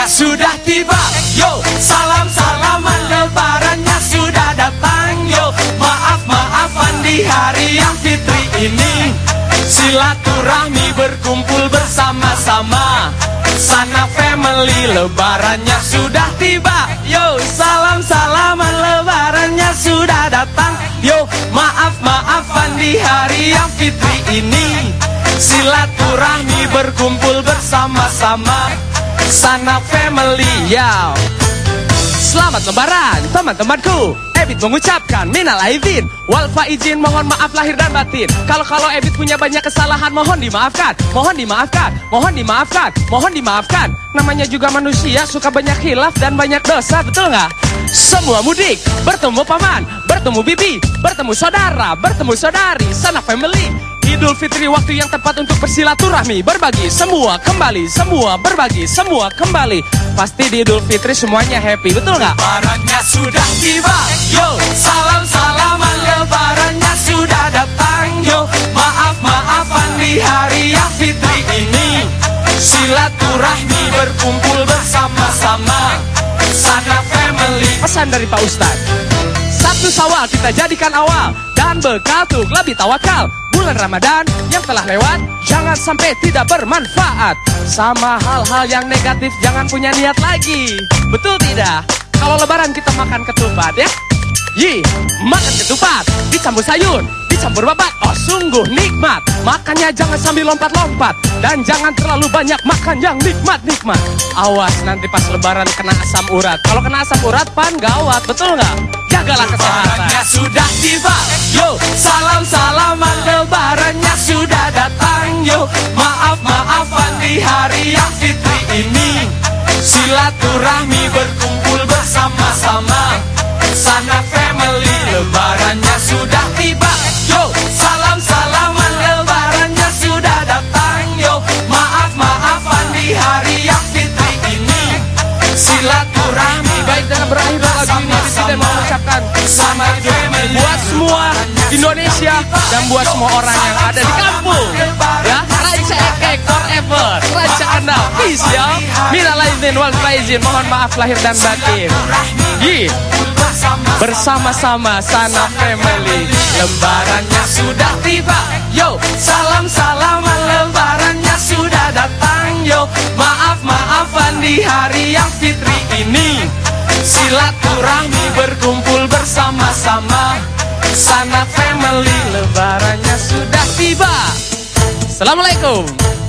Lebarannya sudah tiba, yo. Salam-salaman lebarannya sudah datang, yo. Maaf-maafan di hari yang fitri ini. Silaturahmi berkumpul bersama-sama. Sana family, lebarannya sudah tiba, yo. Salam-salaman lebarannya sudah datang, yo. Maaf-maafan di hari yang fitri ini. Silaturahmi berkumpul bersama-sama. Sana family, yo. Selamat lebaran teman-temanku. Ebit mengucapkan minal aidin wal faizin, mohon maaf lahir dan batin. Kalau Ebit punya banyak kesalahan, mohon dimaafkan. Mohon dimaafkan, mohon dimaafkan, mohon dimaafkan. Namanya juga manusia, suka banyak khilaf dan banyak dosa, betul nggak? Semua mudik, bertemu paman, bertemu bibi, bertemu saudara, bertemu saudari, sana family. Idul Fitri waktu yang tepat untuk bersilaturahmi, berbagi semua kembali, semua berbagi semua kembali. Pasti di Idul Fitri semuanya happy, betul nggak? Lebarannya sudah tiba, yo. Salam-salaman lebarannya sudah datang, yo. Maaf-maafan di hari yang fitri ini. Silaturahmi berkumpul bersama-sama. Sana family. Pesan dari Pak Ustadz, 1 Syawal kita jadikan awal dan bekal untuk lebih tawakal. Bulan Ramadan yang telah lewat jangan sampai tidak bermanfaat. Sama hal-hal yang negatif jangan punya niat lagi. Betul tidak? Kalau lebaran kita makan ketupat ya. Makan ketupat dicampur sayur, dicampur babat. Oh sungguh nikmat. Makannya jangan sambil lompat-lompat. Dan jangan terlalu banyak makan yang nikmat-nikmat. Awas nanti pas lebaran kena asam urat. Kalau kena asam urat pan gawat, betul nggak? Jagalah kesehatan. Lebarannya sudah tiba, yo. Salam-salaman lebarannya sudah datang, yo. Maaf-maafan di hari yang fitri ini. Silaturahmi berkumpul bersama-sama. Sana family, lebarannya sudah tiba, yo. Salam-salaman lebarannya sudah datang, yo. Maaf-maafan di hari yang fitri ini. Silaturahmi. Baik, dengan berakhir lagu ini Presiden mengucapkan selamat Idul Fitri buat semua Indonesia dan buat semua orang yang ada di kampung ya. Ranca Ekek forever, Ranca Kendal, peace ya. Minal aidin wal faizin, mohon maaf lahir dan batin. Bersama-sama sana family, lebarannya sudah tiba, yo. Salam-salaman lebarannya sudah datang, yo. Maaf-maafan di hari yang fitri ini. Silaturahmi berkumpul bersama-sama. Sana family, lebarannya sudah tiba. Assalamualaikum.